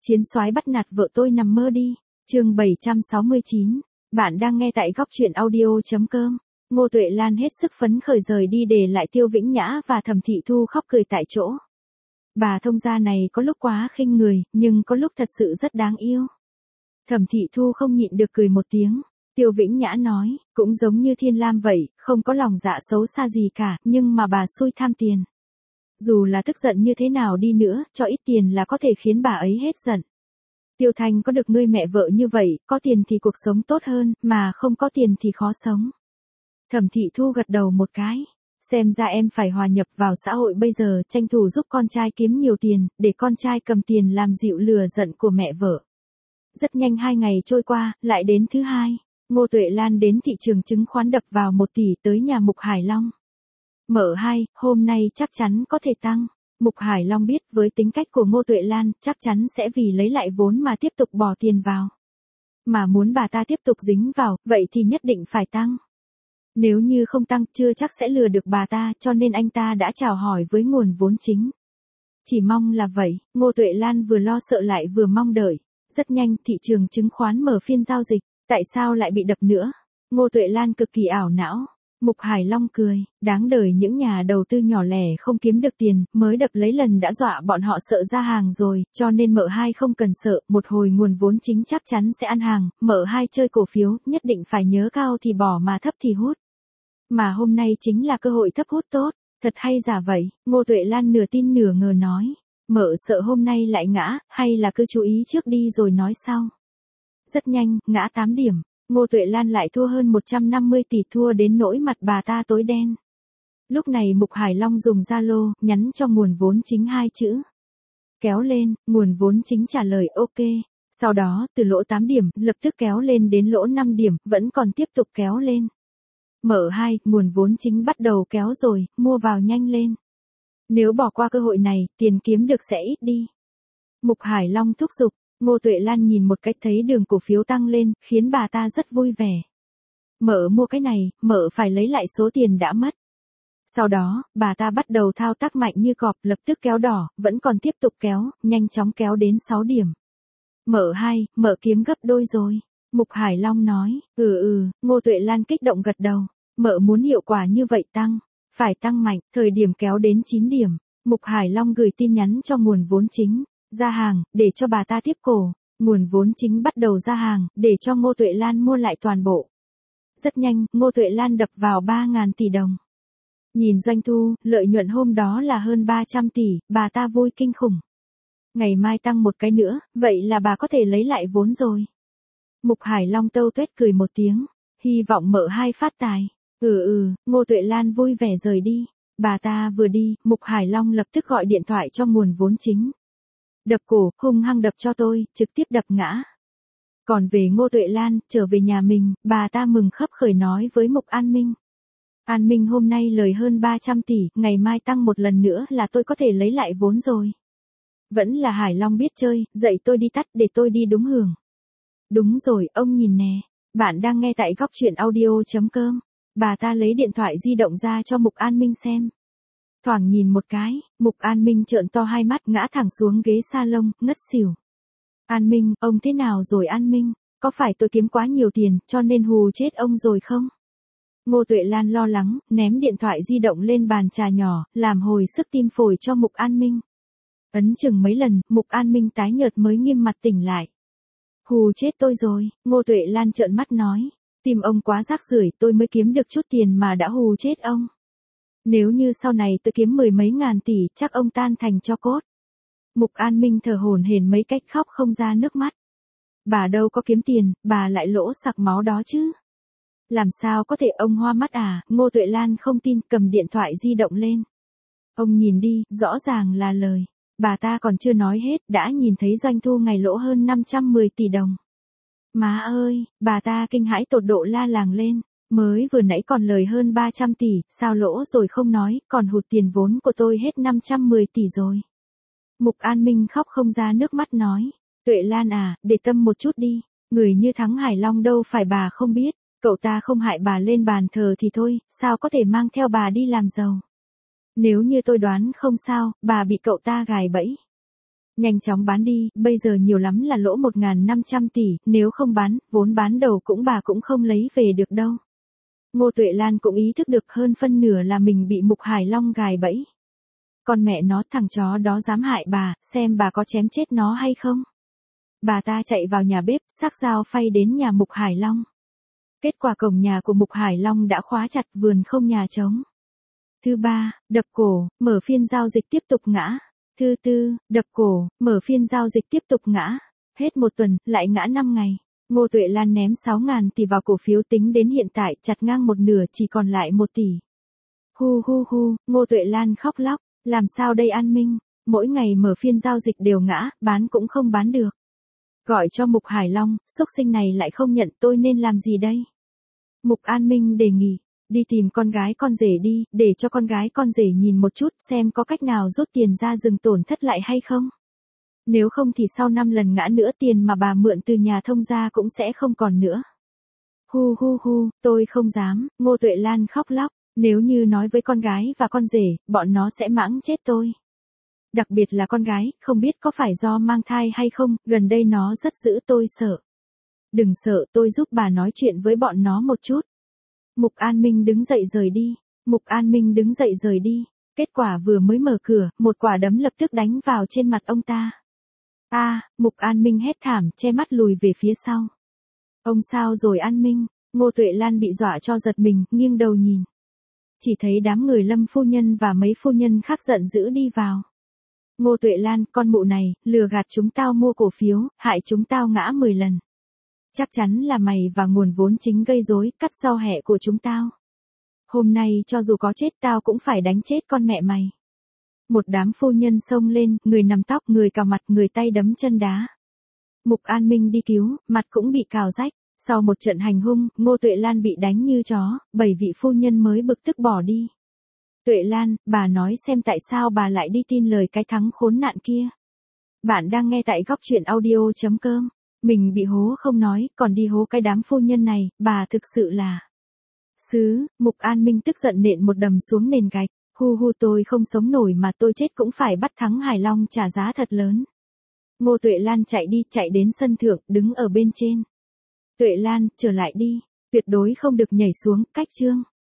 Chiến soái bắt nạt vợ tôi nằm mơ đi. Chương 769. Bạn đang nghe tại góc truyện audio.com. Ngô Tuệ Lan hết sức phấn khởi rời đi để lại Tiêu Vĩnh Nhã và Thẩm Thị Thu khóc cười tại chỗ. Bà thông gia này có lúc quá khinh người, nhưng có lúc thật sự rất đáng yêu. Thẩm Thị Thu không nhịn được cười một tiếng. Tiêu Vĩnh Nhã nói, cũng giống như Thiên Lam vậy, không có lòng dạ xấu xa gì cả, nhưng mà bà xui tham tiền. Dù là tức giận như thế nào đi nữa, cho ít tiền là có thể khiến bà ấy hết giận. Tiêu Thanh có được ngươi mẹ vợ như vậy, có tiền thì cuộc sống tốt hơn, mà không có tiền thì khó sống. Thẩm Thị Thu gật đầu một cái. Xem ra em phải hòa nhập vào xã hội bây giờ, tranh thủ giúp con trai kiếm nhiều tiền, để con trai cầm tiền làm dịu lừa giận của mẹ vợ. Rất nhanh 2 ngày trôi qua, lại đến thứ hai. Ngô Tuệ Lan đến thị trường chứng khoán đập vào 1 tỷ tới nhà Mục Hải Long. Mở 2, hôm nay chắc chắn có thể tăng. Mục Hải Long biết với tính cách của Ngô Tuệ Lan chắc chắn sẽ vì lấy lại vốn mà tiếp tục bỏ tiền vào. Mà muốn bà ta tiếp tục dính vào, vậy thì nhất định phải tăng. Nếu như không tăng chưa chắc sẽ lừa được bà ta, cho nên anh ta đã chào hỏi với nguồn vốn chính. Chỉ mong là vậy, Ngô Tuệ Lan vừa lo sợ lại vừa mong đợi. Rất nhanh thị trường chứng khoán mở phiên giao dịch, tại sao lại bị đập nữa? Ngô Tuệ Lan cực kỳ ảo não. Mục Hải Long cười, đáng đời những nhà đầu tư nhỏ lẻ không kiếm được tiền, mới đập lấy lần đã dọa bọn họ sợ ra hàng rồi, cho nên mở 2 không cần sợ, một hồi nguồn vốn chính chắc chắn sẽ ăn hàng, mở 2 chơi cổ phiếu, nhất định phải nhớ cao thì bỏ mà thấp thì hút. Mà hôm nay chính là cơ hội thấp hút tốt, thật hay giả vậy, Ngô Tuệ Lan nửa tin nửa ngờ nói, mở sợ hôm nay lại ngã, hay là cứ chú ý trước đi rồi nói sau. Rất nhanh, ngã 8 điểm. Ngô Tuệ Lan lại thua hơn 150 tỷ, thua đến nỗi mặt bà ta tối đen. Lúc này Mục Hải Long dùng Zalo, nhắn cho nguồn vốn chính 2 chữ. Kéo lên, nguồn vốn chính trả lời ok. Sau đó, từ lỗ 8 điểm, lập tức kéo lên đến lỗ 5 điểm, vẫn còn tiếp tục kéo lên. Mở 2, nguồn vốn chính bắt đầu kéo rồi, mua vào nhanh lên. Nếu bỏ qua cơ hội này, tiền kiếm được sẽ ít đi. Mục Hải Long thúc giục. Ngô Tuệ Lan nhìn một cách thấy đường cổ phiếu tăng lên, khiến bà ta rất vui vẻ. Mở mua cái này, mở phải lấy lại số tiền đã mất. Sau đó, bà ta bắt đầu thao tác mạnh như cọp, lập tức kéo đỏ, vẫn còn tiếp tục kéo, nhanh chóng kéo đến 6 điểm. Mở 2, mở kiếm gấp đôi rồi. Mục Hải Long nói, Ngô Tuệ Lan kích động gật đầu. Mở muốn hiệu quả như vậy tăng, phải tăng mạnh, thời điểm kéo đến 9 điểm. Mục Hải Long gửi tin nhắn cho nguồn vốn chính. Ra hàng, để cho bà ta tiếp cổ, nguồn vốn chính bắt đầu ra hàng, để cho Ngô Tuệ Lan mua lại toàn bộ. Rất nhanh, Ngô Tuệ Lan đập vào 3.000 tỷ đồng. Nhìn doanh thu, lợi nhuận hôm đó là hơn 300 tỷ, bà ta vui kinh khủng. Ngày mai tăng một cái nữa, vậy là bà có thể lấy lại vốn rồi. Mục Hải Long tâu tuét cười một tiếng, hy vọng mở 2 phát tài. Ngô Tuệ Lan vui vẻ rời đi. Bà ta vừa đi, Mục Hải Long lập tức gọi điện thoại cho nguồn vốn chính. Đập cổ, hung hăng đập cho tôi, trực tiếp đập ngã. Còn về Ngô Tuệ Lan, trở về nhà mình, bà ta mừng khấp khởi nói với Mục An Minh. An Minh hôm nay lời hơn 300 tỷ, ngày mai tăng một lần nữa là tôi có thể lấy lại vốn rồi. Vẫn là Hải Long biết chơi, dạy tôi đi tắt để tôi đi đúng hưởng. Đúng rồi, ông nhìn nè, bạn đang nghe tại góc truyện audio.com. Bà ta lấy điện thoại di động ra cho Mục An Minh xem. Thoảng nhìn một cái, Mục An Minh trợn to hai mắt ngã thẳng xuống ghế salon, ngất xỉu. An Minh, ông thế nào rồi An Minh? Có phải tôi kiếm quá nhiều tiền, cho nên hù chết ông rồi không? Ngô Tuệ Lan lo lắng, ném điện thoại di động lên bàn trà nhỏ, làm hồi sức tim phổi cho Mục An Minh. Ấn chừng mấy lần, Mục An Minh tái nhợt mới nghiêm mặt tỉnh lại. Hù chết tôi rồi, Ngô Tuệ Lan trợn mắt nói. Tim ông quá rác rưởi, tôi mới kiếm được chút tiền mà đã hù chết ông. Nếu như sau này tôi kiếm 10 mấy ngàn tỷ, chắc ông tan thành tro cốt. Mục An Minh thở hổn hển mấy cách khóc không ra nước mắt. Bà đâu có kiếm tiền, bà lại lỗ sặc máu đó chứ. Làm sao có thể ông hoa mắt à, Ngô Tuệ Lan không tin, cầm điện thoại di động lên. Ông nhìn đi, rõ ràng là lời. Bà ta còn chưa nói hết, đã nhìn thấy doanh thu ngày lỗ hơn 510 tỷ đồng. Má ơi, bà ta kinh hãi tột độ la làng lên. Mới vừa nãy còn lời hơn 300 tỷ, sao lỗ rồi không nói, còn hụt tiền vốn của tôi hết 510 tỷ rồi. Mục An Minh khóc không ra nước mắt nói, Tuệ Lan à, để tâm một chút đi, người như Thắng Hải Long đâu phải bà không biết, cậu ta không hại bà lên bàn thờ thì thôi, sao có thể mang theo bà đi làm giàu. Nếu như tôi đoán không sao, bà bị cậu ta gài bẫy. Nhanh chóng bán đi, bây giờ nhiều lắm là lỗ 1.500 tỷ, nếu không bán, vốn bán đầu bà cũng không lấy về được đâu. Ngô Tuệ Lan cũng ý thức được hơn phân nửa là mình bị Mục Hải Long gài bẫy. Con mẹ nó, thằng chó đó dám hại bà, xem bà có chém chết nó hay không. Bà ta chạy vào nhà bếp, xách dao phay đến nhà Mục Hải Long. Kết quả cổng nhà của Mục Hải Long đã khóa chặt, vườn không nhà trống. Thứ ba, đập cổ, mở phiên giao dịch tiếp tục ngã. Thứ tư, đập cổ, mở phiên giao dịch tiếp tục ngã. Hết một tuần, lại ngã 5 ngày. Ngô Tuệ Lan ném 6.000 tỷ vào cổ phiếu, tính đến hiện tại chặt ngang một nửa, chỉ còn lại 1 tỷ. Hu hu hu, Ngô Tuệ Lan khóc lóc, làm sao đây An Minh, mỗi ngày mở phiên giao dịch đều ngã, bán cũng không bán được. Gọi cho Mục Hải Long, xúc sinh này lại không nhận, tôi nên làm gì đây? Mục An Minh đề nghị, đi tìm con gái con rể đi, để cho con gái con rể nhìn một chút xem có cách nào rút tiền ra dừng tổn thất lại hay không. Nếu không thì sau 5 lần ngã nữa tiền mà bà mượn từ nhà thông gia cũng sẽ không còn nữa. Hu hu hu, tôi không dám, Ngô Tuệ Lan khóc lóc, nếu như nói với con gái và con rể, bọn nó sẽ mãng chết tôi. Đặc biệt là con gái, không biết có phải do mang thai hay không, gần đây nó rất dữ, tôi sợ. Đừng sợ, tôi giúp bà nói chuyện với bọn nó một chút. Mục An Minh đứng dậy rời đi. Mục An Minh đứng dậy rời đi. Kết quả vừa mới mở cửa, một quả đấm lập tức đánh vào trên mặt ông ta. Mục An Minh hét thảm, che mắt lùi về phía sau. Ông sao rồi An Minh? Ngô Tuệ Lan bị dọa cho giật mình, nghiêng đầu nhìn. Chỉ thấy đám người Lâm phu nhân và mấy phu nhân khác giận dữ đi vào. Ngô Tuệ Lan, con mụ này, lừa gạt chúng tao mua cổ phiếu, hại chúng tao ngã 10 lần. Chắc chắn là mày và nguồn vốn chính gây rối, cắt rau hẹ của chúng tao. Hôm nay cho dù có chết tao cũng phải đánh chết con mẹ mày. Một đám phu nhân xông lên, người nằm tóc, người cào mặt, người tay đấm chân đá. Mục An Minh đi cứu, mặt cũng bị cào rách. Sau một trận hành hung, Ngô Tuệ Lan bị đánh như chó, 7 vị phu nhân mới bực tức bỏ đi. Tuệ Lan, bà nói xem tại sao bà lại đi tin lời cái thắng khốn nạn kia. Bạn đang nghe tại góc truyện audio.com. Mình bị hố không nói, còn đi hố cái đám phu nhân này, bà thực sự là... Mục An Minh tức giận nện một đầm xuống nền gạch. Hu hu, tôi không sống nổi mà tôi chết cũng phải bắt thắng Hải Long trả giá thật lớn. Ngô Tuệ Lan chạy đến sân thượng, đứng ở bên trên. Tuệ Lan, trở lại đi, tuyệt đối không được nhảy xuống, cách chương.